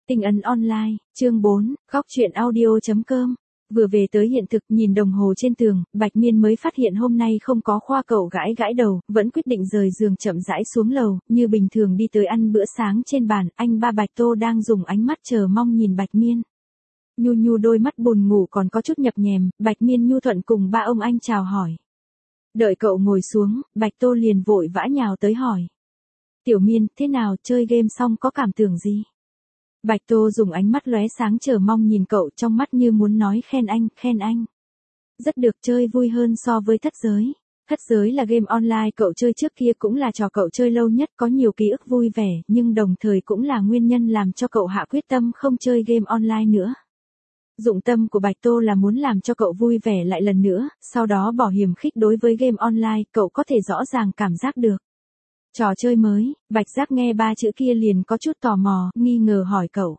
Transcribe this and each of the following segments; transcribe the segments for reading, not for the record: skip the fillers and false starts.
Tinh ấn online, chương 4, góc chuyện audio.com. Vừa về tới hiện thực nhìn đồng hồ trên tường, Bạch Miên mới phát hiện hôm nay không có khoa cậu gãi gãi đầu, vẫn quyết định rời giường chậm rãi xuống lầu, như bình thường đi tới ăn bữa sáng trên bàn, anh ba Bạch Tô đang dùng ánh mắt chờ mong nhìn Bạch Miên. Nhu Nhu đôi mắt buồn ngủ còn có chút nhập nhèm, Bạch Miên nhu thuận cùng ba ông anh chào hỏi. Đợi cậu ngồi xuống, Bạch Tô liền vội vã nhào tới hỏi. Tiểu Miên, thế nào, chơi game xong có cảm tưởng gì? Bạch Tô dùng ánh mắt lóe sáng chờ mong nhìn cậu, trong mắt như muốn nói khen anh. Rất được, chơi vui hơn so với thất giới. Thất giới là game online cậu chơi trước kia, cũng là trò cậu chơi lâu nhất, có nhiều ký ức vui vẻ, nhưng đồng thời cũng là nguyên nhân làm cho cậu hạ quyết tâm không chơi game online nữa. Dụng tâm của Bạch Tô là muốn làm cho cậu vui vẻ lại lần nữa, sau đó bỏ hiềm khích đối với game online, cậu có thể rõ ràng cảm giác được. Trò chơi mới, Bạch Giác nghe ba chữ kia liền có chút tò mò, nghi ngờ hỏi cậu.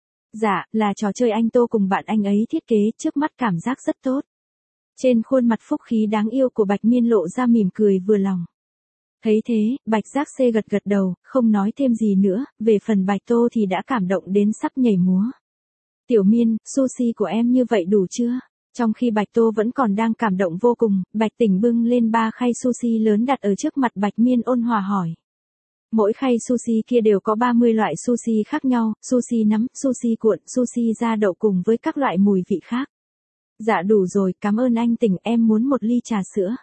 Dạ, là trò chơi anh Tô cùng bạn anh ấy thiết kế, trước mắt cảm giác rất tốt. Trên khuôn mặt phúc khí đáng yêu của Bạch Miên lộ ra mỉm cười vừa lòng. Thấy thế, Bạch Giác gật đầu, không nói thêm gì nữa, về phần Bạch Tô thì đã cảm động đến sắp nhảy múa. Tiểu Miên, sushi của em như vậy đủ chưa? Trong khi Bạch Tô vẫn còn đang cảm động vô cùng, Bạch Tỉnh bưng lên 3 khay sushi lớn đặt ở trước mặt Bạch Miên ôn hòa hỏi. Mỗi khay sushi kia đều có 30 loại sushi khác nhau, sushi nấm, sushi cuộn, sushi da đậu cùng với các loại mùi vị khác. Dạ đủ rồi, cảm ơn anh Tỉnh, em muốn một ly trà sữa.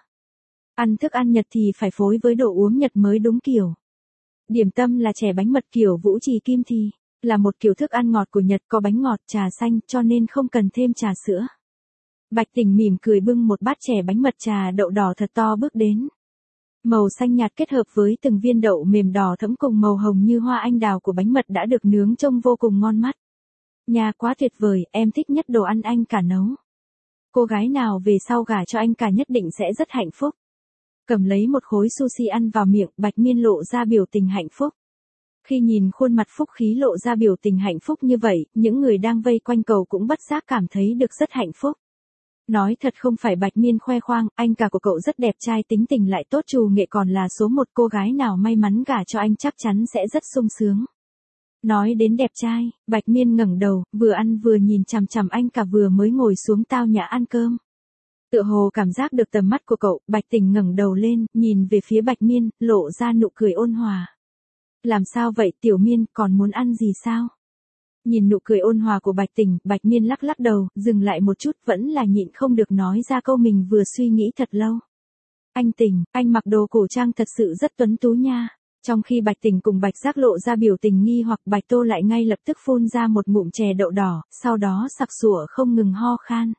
Ăn thức ăn Nhật thì phải phối với đồ uống Nhật mới đúng kiểu. Điểm tâm là chè bánh mật kiểu Vũ Trì Kim Thì, là một kiểu thức ăn ngọt của Nhật, có bánh ngọt, trà xanh, cho nên không cần thêm trà sữa. Bạch Tỉnh mỉm cười bưng một bát chè bánh mật trà đậu đỏ thật to bước đến. Màu xanh nhạt kết hợp với từng viên đậu mềm đỏ thẫm cùng màu hồng như hoa anh đào của bánh mật đã được nướng trông vô cùng ngon mắt. Nhà quá tuyệt vời, em thích nhất đồ ăn anh cả nấu. Cô gái nào về sau gả cho anh cả nhất định sẽ rất hạnh phúc. Cầm lấy một khối sushi ăn vào miệng, Bạch Miên lộ ra biểu tình hạnh phúc. Khi nhìn khuôn mặt phúc khí lộ ra biểu tình hạnh phúc như vậy, những người đang vây quanh cậu cũng bất giác cảm thấy được rất hạnh phúc. Nói thật không phải Bạch Miên khoe khoang, anh cả của cậu rất đẹp trai, tính tình lại tốt, trù nghệ còn là số một, cô gái nào may mắn gả cho anh chắc chắn sẽ rất sung sướng. Nói đến đẹp trai, Bạch Miên ngẩng đầu, vừa ăn vừa nhìn chằm chằm anh cả vừa mới ngồi xuống tao nhã ăn cơm. Tựa hồ cảm giác được tầm mắt của cậu, Bạch Tỉnh ngẩng đầu lên, nhìn về phía Bạch Miên, lộ ra nụ cười ôn hòa. Làm sao vậy Tiểu Miên, còn muốn ăn gì sao? Nhìn nụ cười ôn hòa của Bạch Tỉnh, Bạch Miên lắc đầu, dừng lại một chút, vẫn là nhịn không được nói ra câu mình vừa suy nghĩ thật lâu. Anh Tỉnh, anh mặc đồ cổ trang thật sự rất tuấn tú nha. Trong khi Bạch Tỉnh cùng Bạch Giác lộ ra biểu tình nghi hoặc, Bạch Tô lại ngay lập tức phun ra một ngụm chè đậu đỏ, sau đó sặc sụa không ngừng ho khan.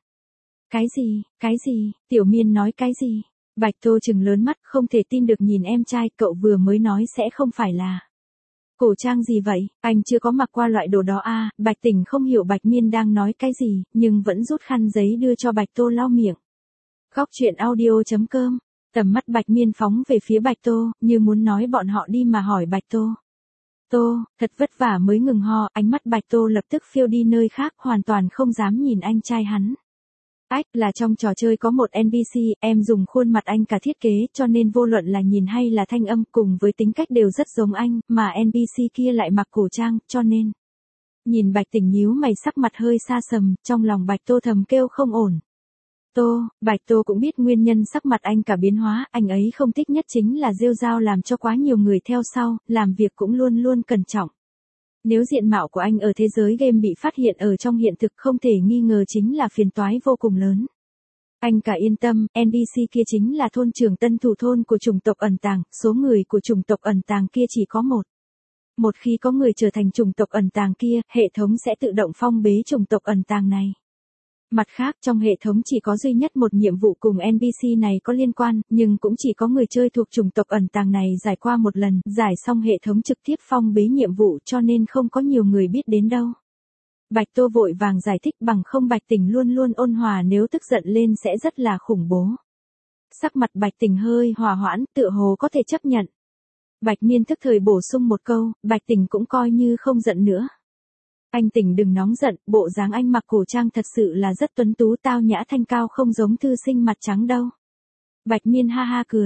Cái gì, Tiểu Miên nói cái gì? Bạch Tô trừng lớn mắt, không thể tin được nhìn em trai, cậu vừa mới nói sẽ không phải là cổ trang gì vậy, anh chưa có mặc qua loại đồ đó à? Bạch Tỉnh không hiểu Bạch Miên đang nói cái gì, nhưng vẫn rút khăn giấy đưa cho Bạch Tô lau miệng. Góc chuyện audio.com. Tầm mắt Bạch Miên phóng về phía Bạch Tô, như muốn nói bọn họ đi mà hỏi Bạch Tô. Tô, thật vất vả mới ngừng ho, ánh mắt Bạch Tô lập tức phiêu đi nơi khác, hoàn toàn không dám nhìn anh trai hắn. Ách, là trong trò chơi có một NPC, em dùng khuôn mặt anh cả thiết kế, cho nên vô luận là nhìn hay là thanh âm cùng với tính cách đều rất giống anh, mà NPC kia lại mặc cổ trang, cho nên. Nhìn Bạch Tỉnh nhíu mày, sắc mặt hơi xa sầm, trong lòng Bạch Tô thầm kêu không ổn. Bạch Tô cũng biết nguyên nhân sắc mặt anh cả biến hóa, anh ấy không thích nhất chính là rêu rao làm cho quá nhiều người theo sau, làm việc cũng luôn luôn cẩn trọng. Nếu diện mạo của anh ở thế giới game bị phát hiện ở trong hiện thực, không thể nghi ngờ chính là phiền toái vô cùng lớn. Anh cả yên tâm, NPC kia chính là thôn trưởng tân thủ thôn của chủng tộc ẩn tàng, số người của chủng tộc ẩn tàng kia chỉ có một. Một khi có người trở thành chủng tộc ẩn tàng kia, hệ thống sẽ tự động phong bế chủng tộc ẩn tàng này. Mặt khác, trong hệ thống chỉ có duy nhất một nhiệm vụ cùng NPC này có liên quan, nhưng cũng chỉ có người chơi thuộc chủng tộc ẩn tàng này giải qua một lần, giải xong hệ thống trực tiếp phong bế nhiệm vụ, cho nên không có nhiều người biết đến đâu. Bạch Tô vội vàng giải thích, bằng không Bạch Tỉnh luôn luôn ôn hòa, nếu tức giận lên sẽ rất là khủng bố. Sắc mặt Bạch Tỉnh hơi hòa hoãn, tựa hồ có thể chấp nhận. Bạch Miên tức thời bổ sung một câu, Bạch Tỉnh cũng coi như không giận nữa. Anh Tỉnh đừng nóng giận, bộ dáng anh mặc cổ trang thật sự là rất tuấn tú, tao nhã thanh cao, không giống thư sinh mặt trắng đâu. Bạch Miên ha ha cười.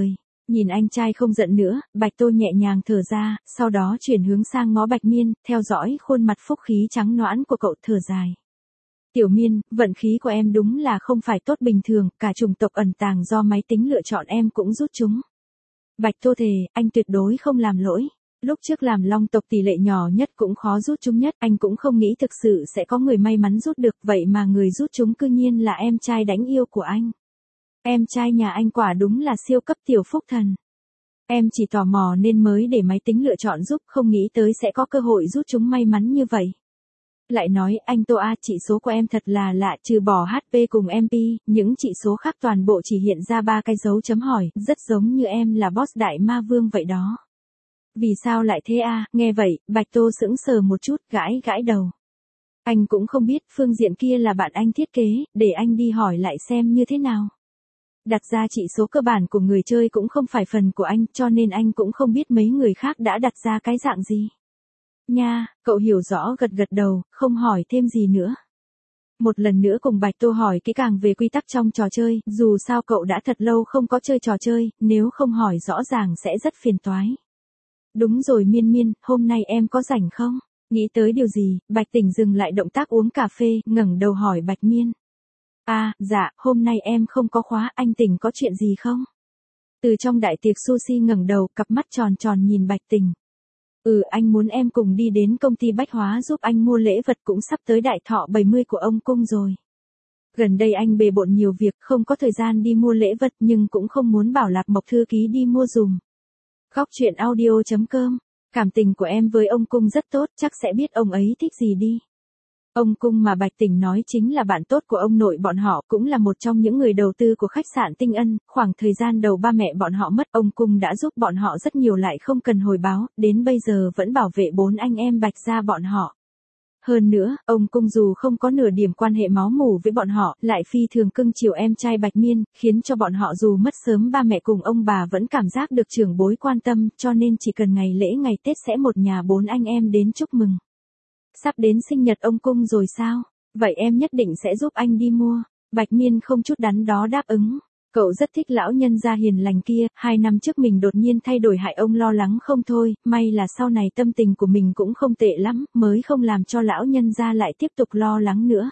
Nhìn anh trai không giận nữa, Bạch Tô nhẹ nhàng thở ra, sau đó chuyển hướng sang ngó Bạch Miên, theo dõi khuôn mặt phúc khí trắng nõn của cậu thở dài. Tiểu Miên, vận khí của em đúng là không phải tốt bình thường, cả chủng tộc ẩn tàng do máy tính lựa chọn em cũng rút chúng. Bạch Tô thề, anh tuyệt đối không làm lỗi. Lúc trước làm long tộc tỷ lệ nhỏ nhất cũng khó rút chúng nhất, anh cũng không nghĩ thực sự sẽ có người may mắn rút được, vậy mà người rút chúng cư nhiên là em trai đánh yêu của anh. Em trai nhà anh quả đúng là siêu cấp tiểu phúc thần. Em chỉ tò mò nên mới để máy tính lựa chọn giúp, không nghĩ tới sẽ có cơ hội rút chúng may mắn như vậy. Lại nói, anh Tô A, chỉ số của em thật là lạ, trừ bỏ HP cùng MP, những chỉ số khác toàn bộ chỉ hiện ra 3 cái dấu chấm hỏi, rất giống như em là boss đại ma vương vậy đó. Vì sao lại thế a? Nghe vậy, Bạch Tô sững sờ một chút, gãi gãi đầu. Anh cũng không biết, phương diện kia là bạn anh thiết kế, để anh đi hỏi lại xem như thế nào. Đặt ra chỉ số cơ bản của người chơi cũng không phải phần của anh, cho nên anh cũng không biết mấy người khác đã đặt ra cái dạng gì. Nha, cậu hiểu rõ gật gật đầu, không hỏi thêm gì nữa. Một lần nữa cùng Bạch Tô hỏi kỹ càng về quy tắc trong trò chơi, dù sao cậu đã thật lâu không có chơi trò chơi, nếu không hỏi rõ ràng sẽ rất phiền toái. Đúng rồi Miên Miên, hôm nay em có rảnh không? Nghĩ tới điều gì, Bạch Tỉnh dừng lại động tác uống cà phê, ngẩng đầu hỏi Bạch Miên. À, dạ, hôm nay em không có khóa, anh Tỉnh có chuyện gì không? Từ trong đại tiệc sushi ngẩng đầu, cặp mắt tròn tròn nhìn Bạch Tỉnh. Anh muốn em cùng đi đến công ty bách hóa giúp anh mua lễ vật, cũng sắp tới đại thọ 70 của ông Cung rồi. Gần đây anh bề bộn nhiều việc, không có thời gian đi mua lễ vật, nhưng cũng không muốn bảo Lạc Mộc thư ký đi mua dùm. Góc truyện audio.com. Cảm tình của em với ông Cung rất tốt, chắc sẽ biết ông ấy thích gì đi. Ông Cung mà Bạch Tỉnh nói chính là bạn tốt của ông nội bọn họ, cũng là một trong những người đầu tư của khách sạn Tinh Ân. Khoảng thời gian đầu ba mẹ bọn họ mất, ông Cung đã giúp bọn họ rất nhiều lại không cần hồi báo, đến bây giờ vẫn bảo vệ 4 anh em Bạch gia bọn họ. Hơn nữa, ông Cung dù không có nửa điểm quan hệ máu mủ với bọn họ, lại phi thường cưng chiều em trai Bạch Miên, khiến cho bọn họ dù mất sớm ba mẹ cùng ông bà vẫn cảm giác được trưởng bối quan tâm, cho nên chỉ cần ngày lễ ngày Tết sẽ một nhà 4 anh em đến chúc mừng. Sắp đến sinh nhật ông Cung rồi sao? Vậy em nhất định sẽ giúp anh đi mua. Bạch Miên không chút đắn đo đáp ứng. Cậu rất thích lão nhân gia hiền lành kia, 2 năm trước mình đột nhiên thay đổi hại ông lo lắng không thôi, may là sau này tâm tình của mình cũng không tệ lắm, mới không làm cho lão nhân gia lại tiếp tục lo lắng nữa.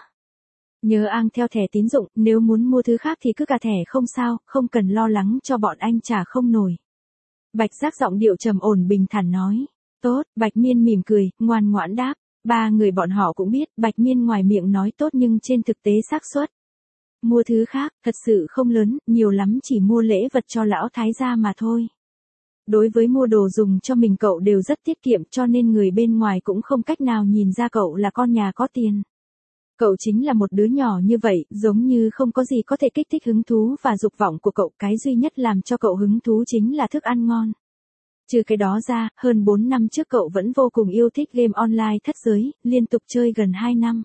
Nhớ ang theo thẻ tín dụng, nếu muốn mua thứ khác thì cứ cả thẻ không sao, không cần lo lắng cho bọn anh trả không nổi. Bạch Giác giọng điệu trầm ổn bình thản nói. Tốt, Bạch Miên mỉm cười, ngoan ngoãn đáp. Ba người bọn họ cũng biết, Bạch Miên ngoài miệng nói tốt nhưng trên thực tế xác suất mua thứ khác, thật sự không lớn, nhiều lắm chỉ mua lễ vật cho lão thái gia mà thôi. Đối với mua đồ dùng cho mình cậu đều rất tiết kiệm, cho nên người bên ngoài cũng không cách nào nhìn ra cậu là con nhà có tiền. Cậu chính là một đứa nhỏ như vậy, giống như không có gì có thể kích thích hứng thú và dục vọng của cậu, cái duy nhất làm cho cậu hứng thú chính là thức ăn ngon. Trừ cái đó ra, hơn 4 năm trước cậu vẫn vô cùng yêu thích game online thất giới, liên tục chơi gần 2 năm.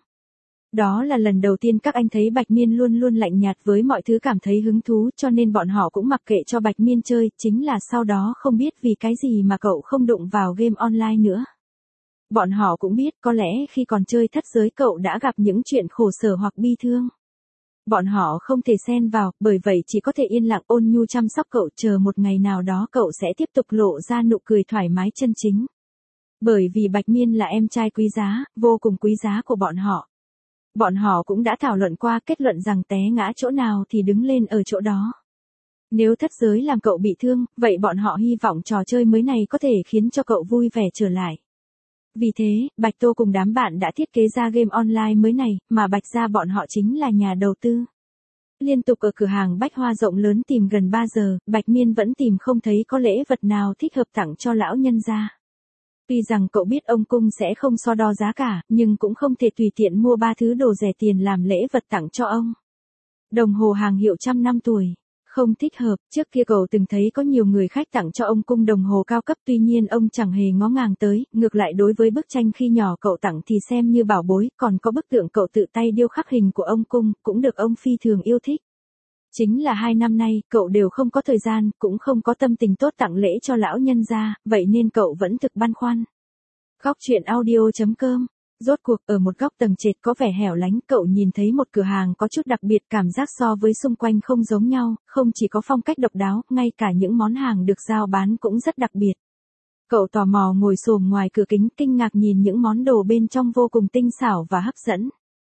Đó là lần đầu tiên các anh thấy Bạch Miên luôn luôn lạnh nhạt với mọi thứ, cảm thấy hứng thú, cho nên bọn họ cũng mặc kệ cho Bạch Miên chơi, chính là sau đó không biết vì cái gì mà cậu không đụng vào game online nữa. Bọn họ cũng biết có lẽ khi còn chơi thất giới cậu đã gặp những chuyện khổ sở hoặc bi thương. Bọn họ không thể xen vào, bởi vậy chỉ có thể yên lặng ôn nhu chăm sóc cậu, chờ một ngày nào đó cậu sẽ tiếp tục lộ ra nụ cười thoải mái chân chính. Bởi vì Bạch Miên là em trai quý giá, vô cùng quý giá của bọn họ. Bọn họ cũng đã thảo luận qua, kết luận rằng té ngã chỗ nào thì đứng lên ở chỗ đó. Nếu thất giới làm cậu bị thương, vậy bọn họ hy vọng trò chơi mới này có thể khiến cho cậu vui vẻ trở lại. Vì thế, Bạch Tô cùng đám bạn đã thiết kế ra game online mới này, mà Bạch gia bọn họ chính là nhà đầu tư. Liên tục ở cửa hàng bách hoa rộng lớn tìm gần 3 giờ, Bạch Miên vẫn tìm không thấy có lễ vật nào thích hợp tặng cho lão nhân gia. Tuy rằng cậu biết ông Cung sẽ không so đo giá cả, nhưng cũng không thể tùy tiện mua 3 thứ đồ rẻ tiền làm lễ vật tặng cho ông. Đồng hồ hàng hiệu 100 năm tuổi. Không thích hợp, trước kia cậu từng thấy có nhiều người khách tặng cho ông Cung đồng hồ cao cấp, tuy nhiên ông chẳng hề ngó ngàng tới, ngược lại đối với bức tranh khi nhỏ cậu tặng thì xem như bảo bối, còn có bức tượng cậu tự tay điêu khắc hình của ông Cung, cũng được ông phi thường yêu thích. Chính là 2 năm nay, cậu đều không có thời gian, cũng không có tâm tình tốt tặng lễ cho lão nhân gia, vậy nên cậu vẫn thực băn khoăn. Góc truyện audio.com Rốt cuộc ở một góc tầng trệt có vẻ hẻo lánh, cậu nhìn thấy một cửa hàng có chút đặc biệt, cảm giác so với xung quanh không giống nhau, không chỉ có phong cách độc đáo, ngay cả những món hàng được giao bán cũng rất đặc biệt. Cậu tò mò ngồi xổm ngoài cửa kính, kinh ngạc nhìn những món đồ bên trong vô cùng tinh xảo và hấp dẫn.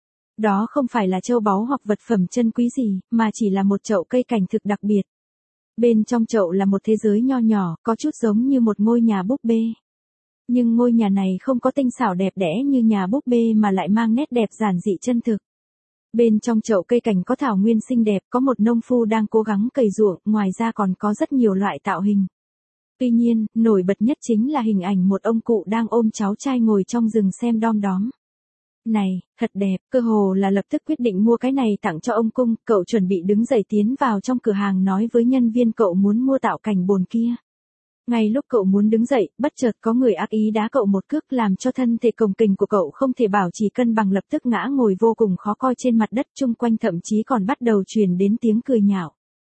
Đó không phải là châu báu hoặc vật phẩm chân quý gì, mà chỉ là một chậu cây cảnh thực đặc biệt. Bên trong chậu là một thế giới nho nhỏ, có chút giống như một ngôi nhà búp bê. Nhưng ngôi nhà này không có tinh xảo đẹp đẽ như nhà búp bê mà lại mang nét đẹp giản dị chân thực. Bên trong chậu cây cảnh có thảo nguyên xinh đẹp, có một nông phu đang cố gắng cày ruộng, ngoài ra còn có rất nhiều loại tạo hình. Tuy nhiên, nổi bật nhất chính là hình ảnh một ông cụ đang ôm cháu trai ngồi trong rừng xem đom đóm. Này, thật đẹp, cơ hồ là lập tức quyết định mua cái này tặng cho ông cung, cậu chuẩn bị đứng dậy tiến vào trong cửa hàng nói với nhân viên cậu muốn mua tạo cảnh bồn kia. Ngay lúc cậu muốn đứng dậy, bất chợt có người ác ý đá cậu một cước làm cho thân thể cồng kềnh của cậu không thể bảo trì cân bằng, lập tức ngã ngồi vô cùng khó coi trên mặt đất, chung quanh thậm chí còn bắt đầu truyền đến tiếng cười nhạo.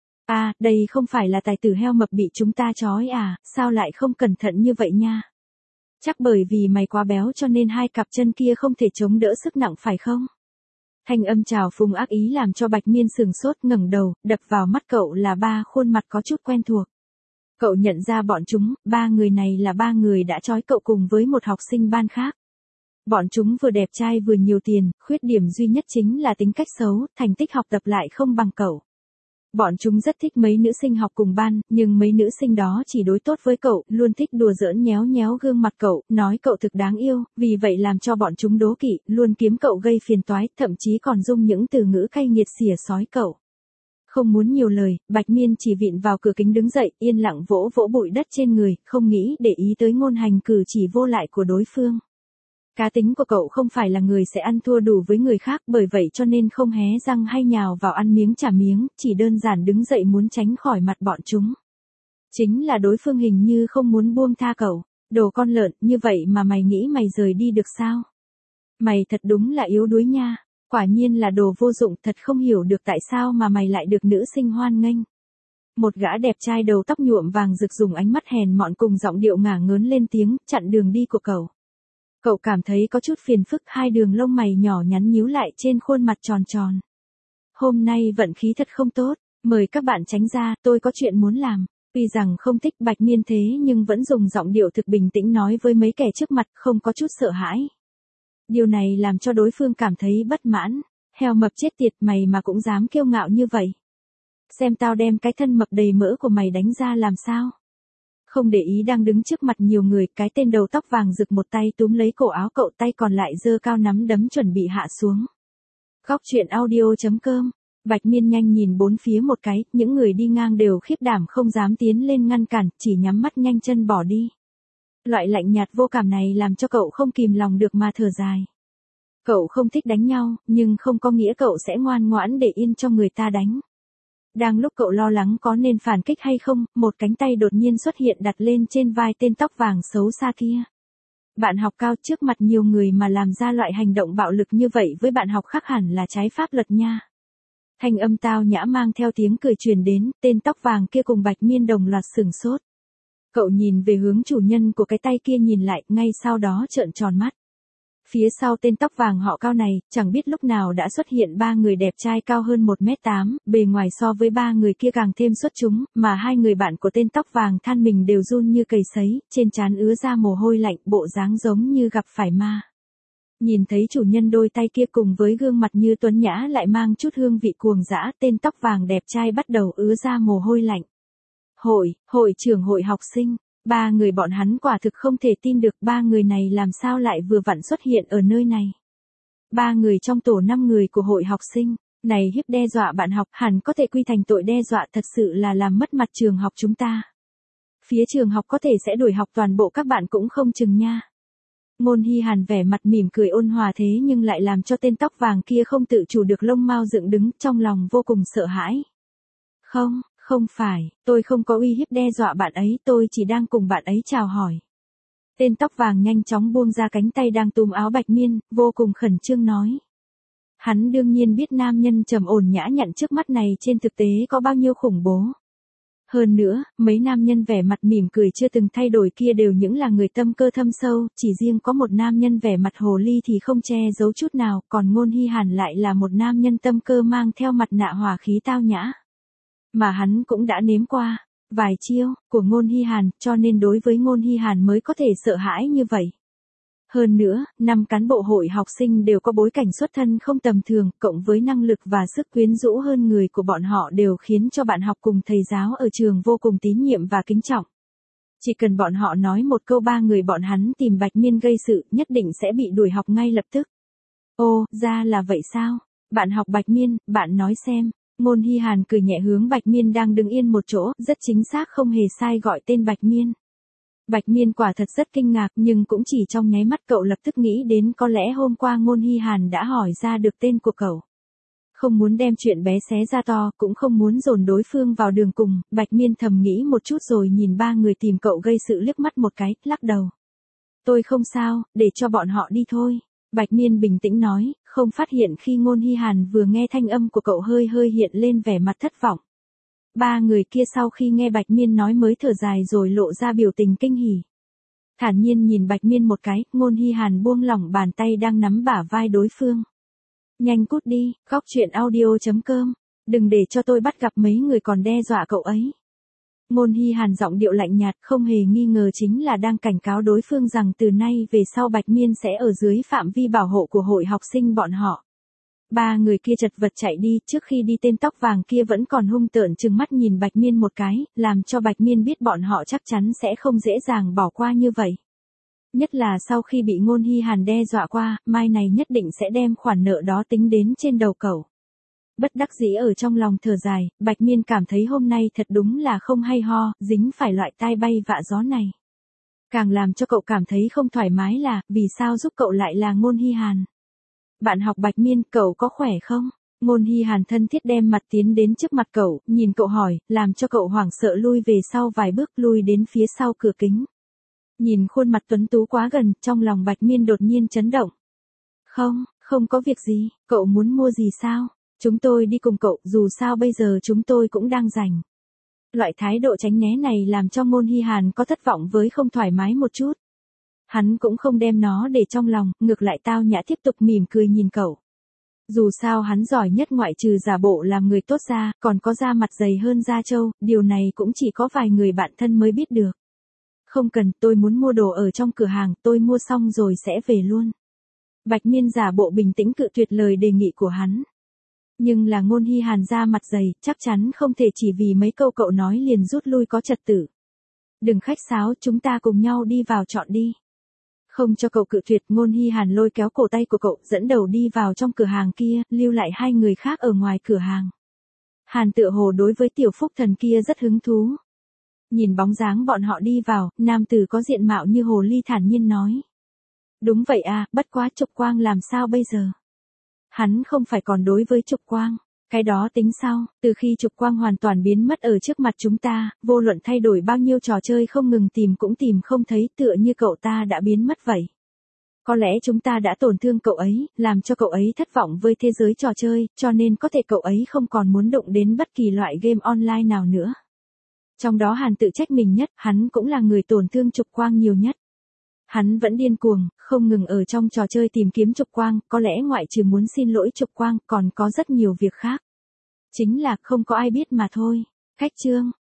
À, đây không phải là tài tử heo mập bị chúng ta trói à, sao lại không cẩn thận như vậy nha? Chắc bởi vì mày quá béo cho nên hai cặp chân kia không thể chống đỡ sức nặng phải không? Thanh âm chào phúng ác ý làm cho Bạch Miên sừng sốt, ngẩng đầu, đập vào mắt cậu là ba khuôn mặt có chút quen thuộc. Cậu nhận ra bọn chúng, ba người này là ba người đã trói cậu cùng với một học sinh ban khác. Bọn chúng vừa đẹp trai vừa nhiều tiền, khuyết điểm duy nhất chính là tính cách xấu, thành tích học tập lại không bằng cậu. Bọn chúng rất thích mấy nữ sinh học cùng ban, nhưng mấy nữ sinh đó chỉ đối tốt với cậu, luôn thích đùa giỡn nhéo nhéo gương mặt cậu, nói cậu thực đáng yêu, vì vậy làm cho bọn chúng đố kỵ, luôn kiếm cậu gây phiền toái, thậm chí còn dùng những từ ngữ cay nghiệt xỉa xói cậu. Không muốn nhiều lời, Bạch Miên chỉ vịn vào cửa kính đứng dậy, yên lặng vỗ vỗ bụi đất trên người, không nghĩ để ý tới ngôn hành cử chỉ vô lại của đối phương. Cá tính của cậu không phải là người sẽ ăn thua đủ với người khác, bởi vậy cho nên không hé răng hay nhào vào ăn miếng trả miếng, chỉ đơn giản đứng dậy muốn tránh khỏi mặt bọn chúng. Chính là đối phương hình như không muốn buông tha cậu. Đồ con lợn, như vậy mà mày nghĩ mày rời đi được sao? Mày thật đúng là yếu đuối nha. Quả nhiên là đồ vô dụng, thật không hiểu được tại sao mà mày lại được nữ sinh hoan nghênh. Một gã đẹp trai đầu tóc nhuộm vàng rực dùng ánh mắt hèn mọn cùng giọng điệu ngả ngớn lên tiếng, chặn đường đi của cậu. Cậu cảm thấy có chút phiền phức, hai đường lông mày nhỏ nhắn nhíu lại trên khuôn mặt tròn tròn. Hôm nay vận khí thật không tốt, mời các bạn tránh ra, tôi có chuyện muốn làm. Tuy rằng không thích Bạch Miên thế nhưng vẫn dùng giọng điệu thực bình tĩnh nói với mấy kẻ trước mặt, không có chút sợ hãi. Điều này làm cho đối phương cảm thấy bất mãn. Heo mập chết tiệt, mày mà cũng dám kiêu ngạo như vậy. Xem tao đem cái thân mập đầy mỡ của mày đánh ra làm sao. Không để ý đang đứng trước mặt nhiều người, cái tên đầu tóc vàng rực một tay túm lấy cổ áo cậu, tay còn lại giơ cao nắm đấm chuẩn bị hạ xuống. Góc truyện audio.com. Bạch Miên nhanh nhìn bốn phía một cái, những người đi ngang đều khiếp đảm không dám tiến lên ngăn cản, chỉ nhắm mắt nhanh chân bỏ đi. Loại lạnh nhạt vô cảm này làm cho cậu không kìm lòng được mà thở dài. Cậu không thích đánh nhau, nhưng không có nghĩa cậu sẽ ngoan ngoãn để yên cho người ta đánh. Đang lúc cậu lo lắng có nên phản kích hay không, một cánh tay đột nhiên xuất hiện đặt lên trên vai tên tóc vàng xấu xa kia. Bạn học cao, trước mặt nhiều người mà làm ra loại hành động bạo lực như vậy với bạn học khác hẳn là trái pháp luật nha. Thanh âm tao nhã mang theo tiếng cười truyền đến, tên tóc vàng kia cùng Bạch Miên đồng loạt sửng sốt. Cậu nhìn về hướng chủ nhân của cái tay kia nhìn lại, ngay sau đó trợn tròn mắt. Phía sau tên tóc vàng họ Cao này, chẳng biết lúc nào đã xuất hiện ba người đẹp trai cao hơn 1m8, bề ngoài so với ba người kia càng thêm xuất chúng, mà hai người bạn của tên tóc vàng than mình đều run như cầy sấy, trên trán ứa ra mồ hôi lạnh, bộ dáng giống như gặp phải ma. Nhìn thấy chủ nhân đôi tay kia cùng với gương mặt như tuấn nhã lại mang chút hương vị cuồng dã, tên tóc vàng đẹp trai bắt đầu ứa ra mồ hôi lạnh. Hội trưởng hội học sinh. Ba người bọn hắn quả thực không thể tin được ba người này làm sao lại vừa vặn xuất hiện ở nơi này. Ba người trong tổ 5 người của hội học sinh, này hiếp đe dọa bạn học hẳn có thể quy thành tội đe dọa, thật sự là làm mất mặt trường học chúng ta. Phía trường học có thể sẽ đuổi học toàn bộ các bạn cũng không chừng nha. Ngôn Hi Hàn vẻ mặt mỉm cười ôn hòa thế nhưng lại làm cho tên tóc vàng kia không tự chủ được lông mao dựng đứng, trong lòng vô cùng sợ hãi. Không phải, tôi không có uy hiếp đe dọa bạn ấy, tôi chỉ đang cùng bạn ấy chào hỏi. Tên tóc vàng nhanh chóng buông ra cánh tay đang túm áo Bạch Miên, vô cùng khẩn trương nói. Hắn đương nhiên biết nam nhân trầm ổn nhã nhặn trước mắt này trên thực tế có bao nhiêu khủng bố. Hơn nữa, mấy nam nhân vẻ mặt mỉm cười chưa từng thay đổi kia đều những là người tâm cơ thâm sâu, chỉ riêng có một nam nhân vẻ mặt hồ ly thì không che giấu chút nào, còn Ngôn Hi Hàn lại là một nam nhân tâm cơ mang theo mặt nạ hòa khí tao nhã. Mà hắn cũng đã nếm qua vài chiêu của Ngôn Hi Hàn, cho nên đối với Ngôn Hi Hàn mới có thể sợ hãi như vậy. Hơn nữa, 5 cán bộ hội học sinh đều có bối cảnh xuất thân không tầm thường, cộng với năng lực và sức quyến rũ hơn người của bọn họ đều khiến cho bạn học cùng thầy giáo ở trường vô cùng tín nhiệm và kính trọng. Chỉ cần bọn họ nói một câu ba người bọn hắn tìm Bạch Miên gây sự, nhất định sẽ bị đuổi học ngay lập tức. Ô, ra là vậy sao? Bạn học Bạch Miên, bạn nói xem. Ngôn Hi Hàn cười nhẹ hướng Bạch Miên đang đứng yên một chỗ, rất chính xác không hề sai gọi tên Bạch Miên. Bạch Miên quả thật rất kinh ngạc nhưng cũng chỉ trong nháy mắt cậu lập tức nghĩ đến có lẽ hôm qua Ngôn Hi Hàn đã hỏi ra được tên của cậu. Không muốn đem chuyện bé xé ra to, cũng không muốn dồn đối phương vào đường cùng, Bạch Miên thầm nghĩ một chút rồi nhìn ba người tìm cậu gây sự liếc mắt một cái, lắc đầu. Tôi không sao, để cho bọn họ đi thôi. Bạch Miên bình tĩnh nói, không phát hiện khi Ngôn Hi Hàn vừa nghe thanh âm của cậu hơi hiện lên vẻ mặt thất vọng. Ba người kia sau khi nghe Bạch Miên nói mới thở dài rồi lộ ra biểu tình kinh hỉ. Thản nhiên nhìn Bạch Miên một cái, Ngôn Hi Hàn buông lỏng bàn tay đang nắm bả vai đối phương. Nhanh cút đi, goctruyện.audio.com. Đừng để cho tôi bắt gặp mấy người còn đe dọa cậu ấy. Ngôn Hi Hàn giọng điệu lạnh nhạt, không hề nghi ngờ chính là đang cảnh cáo đối phương rằng từ nay về sau Bạch Miên sẽ ở dưới phạm vi bảo hộ của hội học sinh bọn họ. Ba người kia chật vật chạy đi, trước khi đi tên tóc vàng kia vẫn còn hung tợn trừng mắt nhìn Bạch Miên một cái, làm cho Bạch Miên biết bọn họ chắc chắn sẽ không dễ dàng bỏ qua như vậy. Nhất là sau khi bị Ngôn Hi Hàn đe dọa qua, mai này nhất định sẽ đem khoản nợ đó tính đến trên đầu cậu. Bất đắc dĩ ở trong lòng thở dài, Bạch Miên cảm thấy hôm nay thật đúng là không hay ho, dính phải loại tai bay vạ gió này. Càng làm cho cậu cảm thấy không thoải mái là, vì sao giúp cậu lại là Ngôn Hi Hàn. Bạn học Bạch Miên, cậu có khỏe không? Ngôn Hi Hàn thân thiết đem mặt tiến đến trước mặt cậu, nhìn cậu hỏi, làm cho cậu hoảng sợ lui về sau vài bước, lui đến phía sau cửa kính. Nhìn khuôn mặt tuấn tú quá gần, trong lòng Bạch Miên đột nhiên chấn động. Không có việc gì, cậu muốn mua gì sao? Chúng tôi đi cùng cậu, dù sao bây giờ chúng tôi cũng đang rảnh. Loại thái độ tránh né này làm cho Ngôn Hi Hàn có thất vọng với không thoải mái một chút. Hắn cũng không đem nó để trong lòng, ngược lại tao nhã tiếp tục mỉm cười nhìn cậu. Dù sao hắn giỏi nhất ngoại trừ giả bộ làm người tốt ra, còn có da mặt dày hơn da trâu, điều này cũng chỉ có vài người bạn thân mới biết được. Không cần, tôi muốn mua đồ ở trong cửa hàng, tôi mua xong rồi sẽ về luôn. Bạch Miên giả bộ bình tĩnh cự tuyệt lời đề nghị của hắn. Nhưng là Ngôn Hi Hàn da mặt dày, chắc chắn không thể chỉ vì mấy câu cậu nói liền rút lui có trật tự. Đừng khách sáo, chúng ta cùng nhau đi vào chọn đi. Không cho cậu cự tuyệt, Ngôn Hi Hàn lôi kéo cổ tay của cậu, dẫn đầu đi vào trong cửa hàng kia, lưu lại hai người khác ở ngoài cửa hàng. Hàn tựa hồ đối với tiểu phúc thần kia rất hứng thú. Nhìn bóng dáng bọn họ đi vào, nam tử có diện mạo như hồ ly thản nhiên nói. Đúng vậy à, bất quá Trục Quang làm sao bây giờ? Hắn không phải còn đối với Trục Quang. Cái đó tính sau, từ khi Trục Quang hoàn toàn biến mất ở trước mặt chúng ta, vô luận thay đổi bao nhiêu trò chơi không ngừng tìm cũng tìm không thấy, tựa như cậu ta đã biến mất vậy. Có lẽ chúng ta đã tổn thương cậu ấy, làm cho cậu ấy thất vọng với thế giới trò chơi, cho nên có thể cậu ấy không còn muốn đụng đến bất kỳ loại game online nào nữa. Trong đó Hàn tự trách mình nhất, hắn cũng là người tổn thương Trục Quang nhiều nhất. Hắn vẫn điên cuồng, không ngừng ở trong trò chơi tìm kiếm Trục Quang, có lẽ ngoại trừ muốn xin lỗi Trục Quang, còn có rất nhiều việc khác. Chính là không có ai biết mà thôi. Khách chương.